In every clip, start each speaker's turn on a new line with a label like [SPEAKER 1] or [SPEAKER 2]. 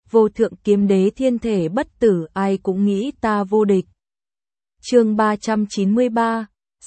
[SPEAKER 1] vô thượng kiếm đế thiên thể bất tử, ai cũng nghĩ ta vô địch. Chương 393,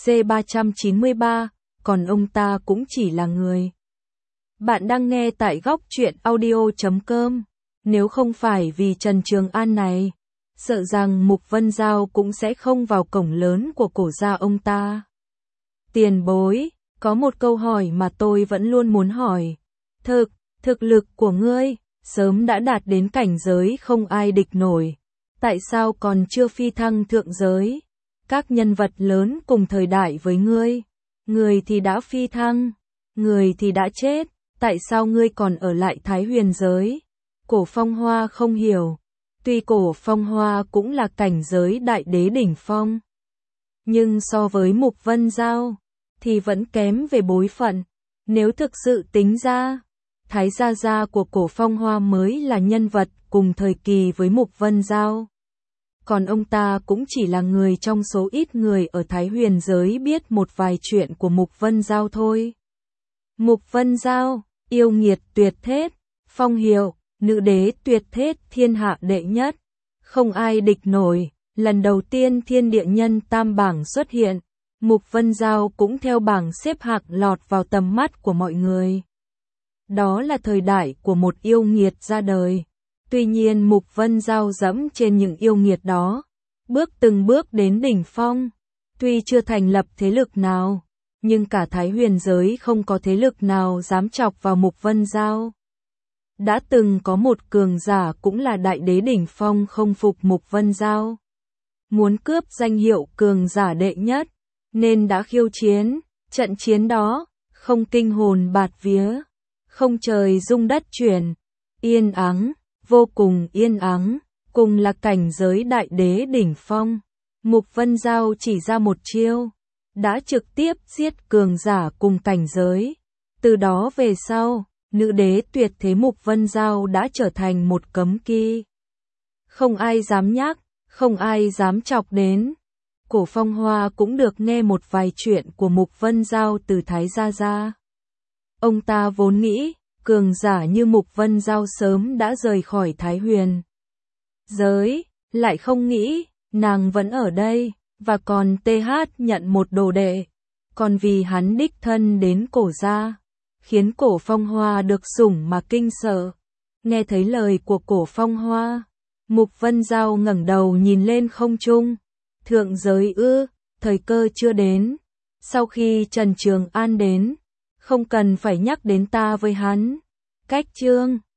[SPEAKER 1] C393, còn ông ta cũng chỉ là người. Bạn đang nghe tại góc truyện audio.com. Nếu không phải vì Trần Trường An này, sợ rằng Mục Vân Giao cũng sẽ không vào cổng lớn của cổ gia ông ta. Tiền bối, có một câu hỏi mà tôi vẫn luôn muốn hỏi. Thực lực của ngươi sớm đã đạt đến cảnh giới không ai địch nổi. Tại sao còn chưa phi thăng thượng giới? Các nhân vật lớn cùng thời đại với ngươi, người thì đã phi thăng, người thì đã chết, tại sao ngươi còn ở lại Thái Huyền giới? Cổ Phong Hoa không hiểu. Tuy Cổ Phong Hoa cũng là cảnh giới đại đế đỉnh phong, nhưng so với Mục Vân Giao thì vẫn kém về bối phận. Nếu thực sự tính ra, Thái gia gia của Cổ Phong Hoa mới là nhân vật cùng thời kỳ với Mục Vân Giao. Còn ông ta cũng chỉ là người trong số ít người ở Thái Huyền giới biết một vài chuyện của Mục Vân Giao thôi. Mục Vân Giao, yêu nghiệt tuyệt thế, phong hiệu, nữ đế tuyệt thế, thiên hạ đệ nhất, không ai địch nổi. Lần đầu tiên thiên địa nhân tam bảng xuất hiện, Mục Vân Giao cũng theo bảng xếp hạng lọt vào tầm mắt của mọi người. Đó là thời đại của một yêu nghiệt ra đời. Tuy nhiên Mục Vân Giao dẫm trên những yêu nghiệt đó, từng bước đến đỉnh phong. Tuy chưa thành lập thế lực nào, nhưng cả Thái Huyền giới không có thế lực nào dám chọc vào Mục Vân Giao. Đã từng có một cường giả cũng là đại đế đỉnh phong không phục Mục Vân Giao, muốn cướp danh hiệu cường giả đệ nhất, nên đã khiêu chiến. Trận chiến đó, không kinh hồn bạt vía, không trời rung đất chuyển, yên ắng, vô cùng yên ắng, cùng là cảnh giới đại đế đỉnh phong. Mục Vân Giao chỉ ra một chiêu, đã trực tiếp giết cường giả cùng cảnh giới. Từ đó về sau, nữ đế tuyệt thế Mục Vân Giao đã trở thành một cấm kỵ. Không ai dám nhắc, không ai dám chọc đến. Cổ Phong Hoa cũng được nghe một vài chuyện của Mục Vân Giao từ Thái gia gia. Ông ta vốn nghĩ, cường giả như Mục Vân Giao sớm đã rời khỏi Thái Huyền giới, lại không nghĩ, nàng vẫn ở đây, và còn nhận một đồ đệ. Còn vì hắn đích thân đến cổ gia, khiến Cổ Phong Hoa được sủng mà kinh sợ. Nghe thấy lời của Cổ Phong Hoa, Mục Vân Giao ngẩng đầu nhìn lên không trung. Thượng giới ư? Thời cơ chưa đến. Sau khi Trần Trường An đến, không cần phải nhắc đến ta với hắn. Cách chương